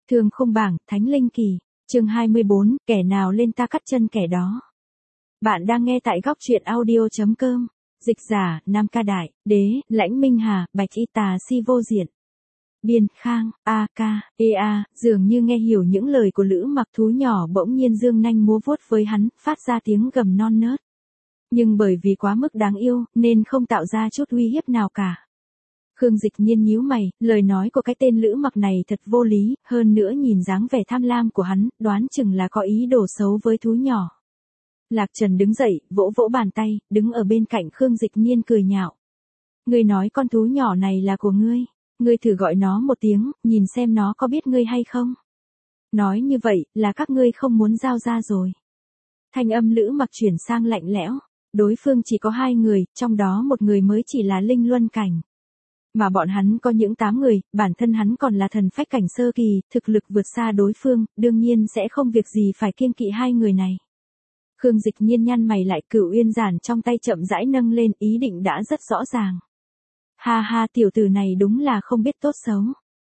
Thương khung bảng, Thánh Linh Kỳ, chương 24, kẻ nào lên ta cắt chân kẻ đó. Bạn đang nghe tại góc truyện audio.com, dịch giả, Nam Ca Đại, Đế, Lãnh Minh Hà, Bạch Y Tà Si Vô Diện. Biên, Khang, A Ca, EA, dường như nghe hiểu những lời của Lữ Mặc, thú nhỏ bỗng nhiên dương nanh múa vuốt với hắn, phát ra tiếng gầm non nớt. Nhưng bởi vì quá mức đáng yêu, nên không tạo ra chút uy hiếp nào cả. Khương Dịch Nhiên nhíu mày, lời nói của cái tên Lữ Mặc này thật vô lý, hơn nữa nhìn dáng vẻ tham lam của hắn, đoán chừng là có ý đồ xấu với thú nhỏ. Lạc Trần đứng dậy, vỗ vỗ bàn tay, đứng ở bên cạnh Khương Dịch Nhiên cười nhạo. Ngươi nói con thú nhỏ này là của ngươi, ngươi thử gọi nó một tiếng, nhìn xem nó có biết ngươi hay không. Nói như vậy, là các ngươi không muốn giao ra rồi. Thanh âm Lữ Mặc chuyển sang lạnh lẽo, đối phương chỉ có 2 người, trong đó một người mới chỉ là linh luân cảnh. Mà bọn hắn có những 8 người, bản thân hắn còn là thần phách cảnh sơ kỳ, thực lực vượt xa đối phương, đương nhiên sẽ không việc gì phải kiêng kỵ 2 người này. Khương Dịch Nhiên nhăn mày lại, Cửu Uyên Giản trong tay chậm rãi nâng lên, ý định đã rất rõ ràng. Ha ha, tiểu tử này đúng là không biết tốt xấu.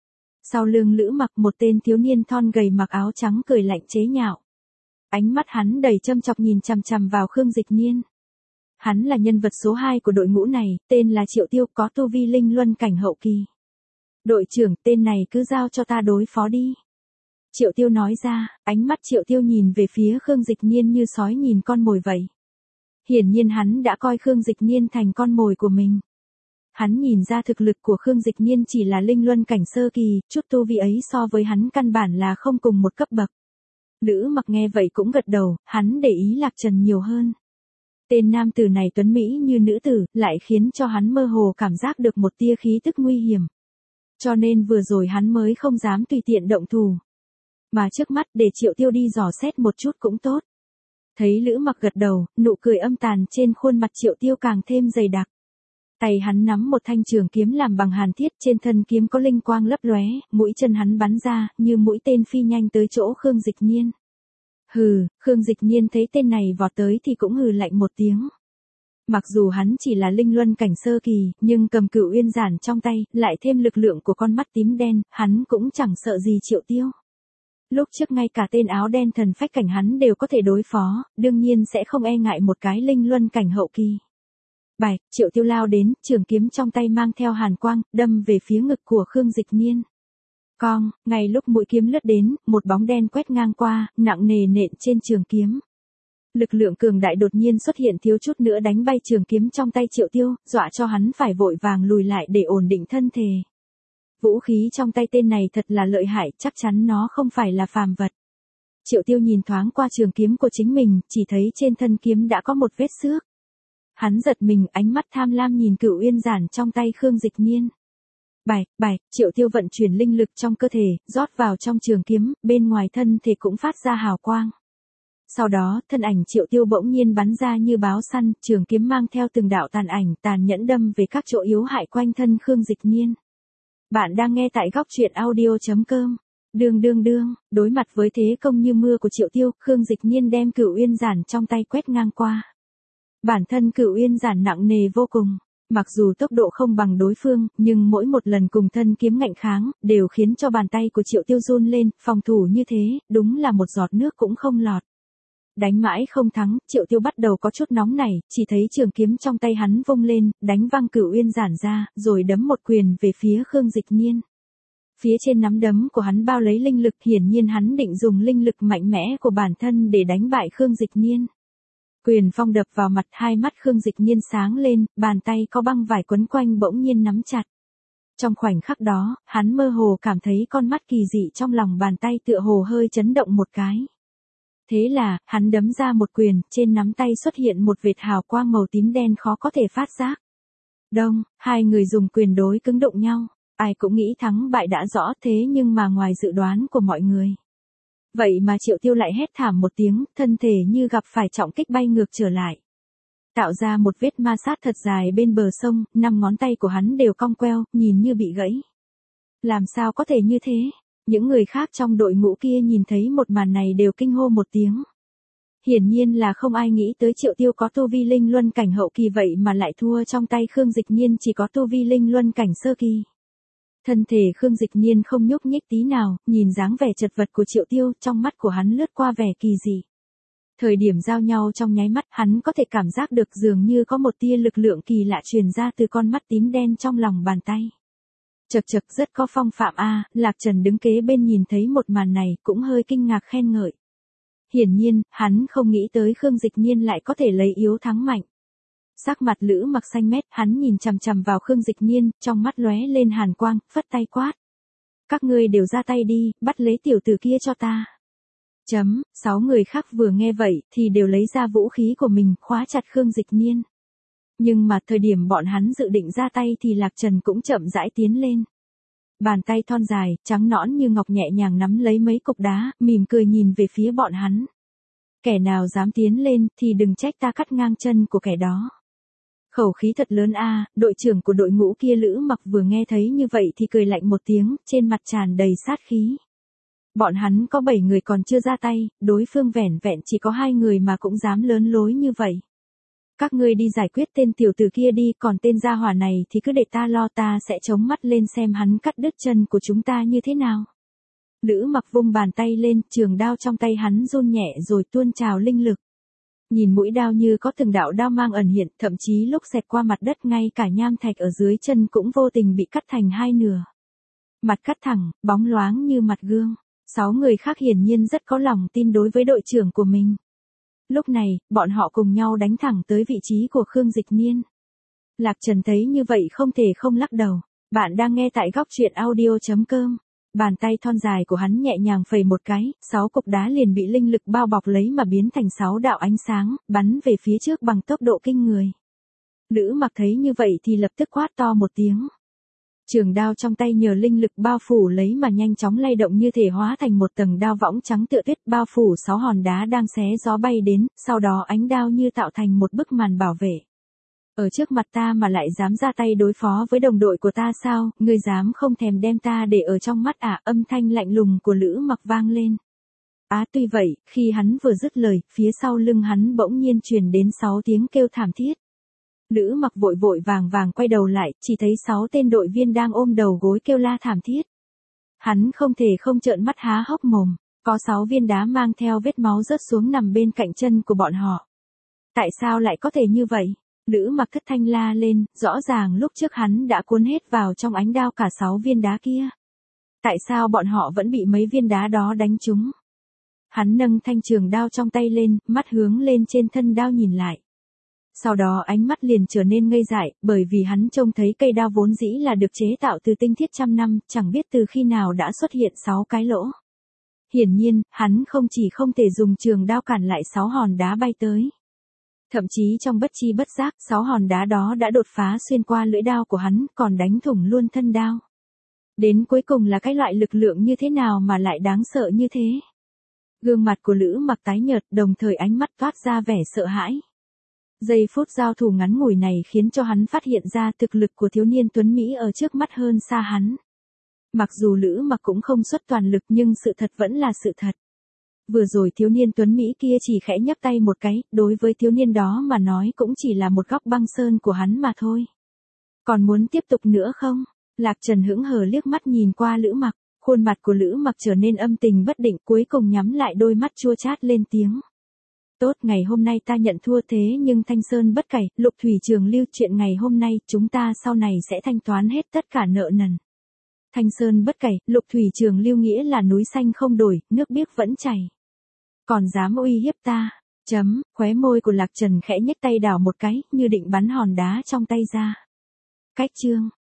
Sau lưng Lữ Mặc, một tên thiếu niên thon gầy mặc áo trắng cười lạnh chế nhạo. Ánh mắt hắn đầy châm chọc nhìn chằm chằm vào Khương Dịch Nhiên. Hắn là nhân vật số 2 của đội ngũ này, tên là Triệu Tiêu, có tu vi linh luân cảnh hậu kỳ. Đội trưởng, tên này cứ giao cho ta đối phó đi. Triệu Tiêu nói ra, ánh mắt Triệu Tiêu nhìn về phía Khương Dịch Nhiên như sói nhìn con mồi vậy. Hiển nhiên hắn đã coi Khương Dịch Nhiên thành con mồi của mình. Hắn nhìn ra thực lực của Khương Dịch Nhiên chỉ là linh luân cảnh sơ kỳ, chút tu vi ấy so với hắn căn bản là không cùng một cấp bậc. Lữ Mặc nghe vậy cũng gật đầu, hắn để ý Lạc Trần nhiều hơn. Tên nam tử này tuấn mỹ như nữ tử, lại khiến cho hắn mơ hồ cảm giác được một tia khí tức nguy hiểm. Cho nên vừa rồi hắn mới không dám tùy tiện động thủ. Mà trước mắt để Triệu Tiêu đi dò xét một chút cũng tốt. Thấy Lữ Mặc gật đầu, nụ cười âm tàn trên khuôn mặt Triệu Tiêu càng thêm dày đặc. Tay hắn nắm một thanh trường kiếm làm bằng hàn thiết, trên thân kiếm có linh quang lấp lóe, mũi chân hắn bắn ra, như mũi tên phi nhanh tới chỗ Khương Dịch Nhiên. Hừ, Khương Dịch Nhiên thấy tên này vọt tới thì cũng hừ lạnh một tiếng. Mặc dù hắn chỉ là linh luân cảnh sơ kỳ, nhưng cầm Cửu Uyên Giản trong tay, lại thêm lực lượng của con mắt tím đen, hắn cũng chẳng sợ gì Triệu Tiêu. Lúc trước ngay cả tên áo đen thần phách cảnh hắn đều có thể đối phó, đương nhiên sẽ không e ngại một cái linh luân cảnh hậu kỳ. Bạch, Triệu Tiêu lao đến, trường kiếm trong tay mang theo hàn quang, đâm về phía ngực của Khương Dịch Nhiên. Cong, ngay lúc mũi kiếm lướt đến, một bóng đen quét ngang qua, nặng nề nện trên trường kiếm. Lực lượng cường đại đột nhiên xuất hiện, thiếu chút nữa đánh bay trường kiếm trong tay Triệu Tiêu, dọa cho hắn phải vội vàng lùi lại để ổn định thân thể. Vũ khí trong tay tên này thật là lợi hại, chắc chắn nó không phải là phàm vật. Triệu Tiêu nhìn thoáng qua trường kiếm của chính mình, chỉ thấy trên thân kiếm đã có một vết xước. Hắn giật mình, ánh mắt tham lam nhìn Cửu Uyên Giản trong tay Khương Dịch Nhiên. Bạch, Triệu Tiêu vận chuyển linh lực trong cơ thể, rót vào trong trường kiếm, bên ngoài thân thể cũng phát ra hào quang. Sau đó, thân ảnh Triệu Tiêu bỗng nhiên bắn ra như báo săn, trường kiếm mang theo từng đạo tàn ảnh, tàn nhẫn đâm về các chỗ yếu hại quanh thân Khương Dịch Nhiên. Bạn đang nghe tại góc truyện audio.com. Đối mặt với thế công như mưa của Triệu Tiêu, Khương Dịch Nhiên đem Cửu Uyên Giản trong tay quét ngang qua. Bản thân Cửu Uyên Giản nặng nề vô cùng. Mặc dù tốc độ không bằng đối phương, nhưng mỗi một lần cùng thân kiếm ngạnh kháng, đều khiến cho bàn tay của Triệu Tiêu run lên, phòng thủ như thế, đúng là một giọt nước cũng không lọt. Đánh mãi không thắng, Triệu Tiêu bắt đầu có chút nóng nảy, chỉ thấy trường kiếm trong tay hắn vung lên, đánh văng Cửu Uyên Giản ra, rồi đấm một quyền về phía Khương Dịch Nhiên. Phía trên nắm đấm của hắn bao lấy linh lực, hiển nhiên hắn định dùng linh lực mạnh mẽ của bản thân để đánh bại Khương Dịch Nhiên. Quyền phong đập vào mặt, hai mắt Khương Dịch Nhiên sáng lên, bàn tay có băng vải quấn quanh bỗng nhiên nắm chặt. Trong khoảnh khắc đó, hắn mơ hồ cảm thấy con mắt kỳ dị trong lòng bàn tay tựa hồ hơi chấn động một cái. Thế là, hắn đấm ra một quyền, trên nắm tay xuất hiện một vệt hào quang màu tím đen khó có thể phát giác. Đông, 2 người dùng quyền đối cứng đụng nhau, ai cũng nghĩ thắng bại đã rõ, thế nhưng mà ngoài dự đoán của mọi người. Vậy mà Triệu Tiêu lại hét thảm một tiếng, thân thể như gặp phải trọng kích bay ngược trở lại. Tạo ra một vết ma sát thật dài bên bờ sông, 5 ngón tay của hắn đều cong queo, nhìn như bị gãy. Làm sao có thể như thế? Những người khác trong đội ngũ kia nhìn thấy một màn này đều kinh hô một tiếng. Hiển nhiên là không ai nghĩ tới Triệu Tiêu có tu vi linh luân cảnh hậu kỳ vậy mà lại thua trong tay Khương Dịch Nhiên chỉ có tu vi linh luân cảnh sơ kỳ. Thân thể Khương Dịch Nhiên không nhúc nhích tí nào, nhìn dáng vẻ chật vật của Triệu Tiêu, trong mắt của hắn lướt qua vẻ kỳ dị. Thời điểm giao nhau trong nháy mắt, hắn có thể cảm giác được dường như có một tia lực lượng kỳ lạ truyền ra từ con mắt tím đen trong lòng bàn tay. Chậc chậc, rất có phong phạm a. Lạc Trần đứng kế bên nhìn thấy một màn này cũng hơi kinh ngạc khen ngợi. Hiển nhiên, hắn không nghĩ tới Khương Dịch Nhiên lại có thể lấy yếu thắng mạnh. Sắc mặt Lữ Mặc xanh mét, hắn nhìn chằm chằm vào Khương Dịch Nhiên, trong mắt lóe lên hàn quang, phất tay quát. Các ngươi đều ra tay đi, bắt lấy tiểu tử kia cho ta. 6 người khác vừa nghe vậy, thì đều lấy ra vũ khí của mình, khóa chặt Khương Dịch Nhiên. Nhưng mà thời điểm bọn hắn dự định ra tay thì Lạc Trần cũng chậm rãi tiến lên. Bàn tay thon dài, trắng nõn như ngọc nhẹ nhàng nắm lấy mấy cục đá, mỉm cười nhìn về phía bọn hắn. Kẻ nào dám tiến lên, thì đừng trách ta cắt ngang chân của kẻ đó. Khẩu khí thật lớn a. Đội trưởng của đội ngũ kia Lữ Mặc vừa nghe thấy như vậy thì cười lạnh một tiếng, trên mặt tràn đầy sát khí. Bọn hắn có 7 người còn chưa ra tay, đối phương vẻn vẹn chỉ có 2 người mà cũng dám lớn lối như vậy. Các ngươi đi giải quyết tên tiểu tử kia đi, còn tên gia hỏa này thì cứ để ta lo, ta sẽ chống mắt lên xem hắn cắt đứt chân của chúng ta như thế nào. Lữ Mặc vung bàn tay lên, trường đao trong tay hắn run nhẹ rồi tuôn trào linh lực. Nhìn mũi đao như có từng đạo đao mang ẩn hiện, thậm chí lúc xẹt qua mặt đất ngay cả nham thạch ở dưới chân cũng vô tình bị cắt thành 2 nửa. Mặt cắt thẳng, bóng loáng như mặt gương. 6 người khác hiển nhiên rất có lòng tin đối với đội trưởng của mình. Lúc này, bọn họ cùng nhau đánh thẳng tới vị trí của Khương Dịch Nhiên. Lạc Trần thấy như vậy không thể không lắc đầu. Bạn đang nghe tại góc truyện audio.com. Bàn tay thon dài của hắn nhẹ nhàng phẩy một cái, 6 cục đá liền bị linh lực bao bọc lấy mà biến thành 6 đạo ánh sáng, bắn về phía trước bằng tốc độ kinh người. Lữ Mặc thấy như vậy thì lập tức quát to một tiếng. Trường đao trong tay nhờ linh lực bao phủ lấy mà nhanh chóng lay động như thể hóa thành một tầng đao võng trắng tựa tuyết, bao phủ 6 hòn đá đang xé gió bay đến, sau đó ánh đao như tạo thành một bức màn bảo vệ. Ở trước mặt ta mà lại dám ra tay đối phó với đồng đội của ta sao, ngươi dám không thèm đem ta để ở trong mắt à? Âm thanh lạnh lùng của Lữ Mặc vang lên. Tuy vậy, khi hắn vừa dứt lời, phía sau lưng hắn bỗng nhiên truyền đến 6 tiếng kêu thảm thiết. Lữ Mặc vội vội vàng vàng quay đầu lại, chỉ thấy 6 tên đội viên đang ôm đầu gối kêu la thảm thiết. Hắn không thể không trợn mắt há hốc mồm, có 6 viên đá mang theo vết máu rớt xuống nằm bên cạnh chân của bọn họ. Tại sao lại có thể như vậy? Lữ Mặc thất thanh la lên, rõ ràng lúc trước hắn đã cuốn hết vào trong ánh đao cả 6 viên đá kia. Tại sao bọn họ vẫn bị mấy viên đá đó đánh trúng? Hắn nâng thanh trường đao trong tay lên, mắt hướng lên trên thân đao nhìn lại. Sau đó ánh mắt liền trở nên ngây dại, bởi vì hắn trông thấy cây đao vốn dĩ là được chế tạo từ tinh thiết trăm năm, chẳng biết từ khi nào đã xuất hiện 6 cái lỗ. Hiển nhiên, hắn không chỉ không thể dùng trường đao cản lại 6 hòn đá bay tới. Thậm chí trong bất chi bất giác, 6 hòn đá đó đã đột phá xuyên qua lưỡi đao của hắn, còn đánh thủng luôn thân đao. Đến cuối cùng là cái loại lực lượng như thế nào mà lại đáng sợ như thế? Gương mặt của Lữ Mặc tái nhợt, đồng thời ánh mắt toát ra vẻ sợ hãi. Giây phút giao thủ ngắn ngủi này khiến cho hắn phát hiện ra thực lực của thiếu niên tuấn Mỹ ở trước mắt hơn xa hắn. Mặc dù Lữ Mặc cũng không xuất toàn lực nhưng sự thật vẫn là sự thật. Vừa rồi thiếu niên tuấn Mỹ kia chỉ khẽ nhấc tay một cái, đối với thiếu niên đó mà nói cũng chỉ là một góc băng sơn của hắn mà thôi. Còn muốn tiếp tục nữa không? Lạc Trần hững hờ liếc mắt nhìn qua Lữ Mặc, khuôn mặt của Lữ Mặc trở nên âm tình bất định, cuối cùng nhắm lại đôi mắt chua chát lên tiếng. Tốt, ngày hôm nay ta nhận thua, thế nhưng Thanh Sơn bất cày, Lục Thủy Trường Lưu, chuyện ngày hôm nay chúng ta sau này sẽ thanh toán hết tất cả nợ nần. Thanh Sơn bất cày, Lục Thủy Trường Lưu nghĩa là núi xanh không đổi, nước biếc vẫn chảy. Còn dám uy hiếp ta? Khóe môi của Lạc Trần khẽ nhếch tay đảo một cái, như định bắn hòn đá trong tay ra. Cách chương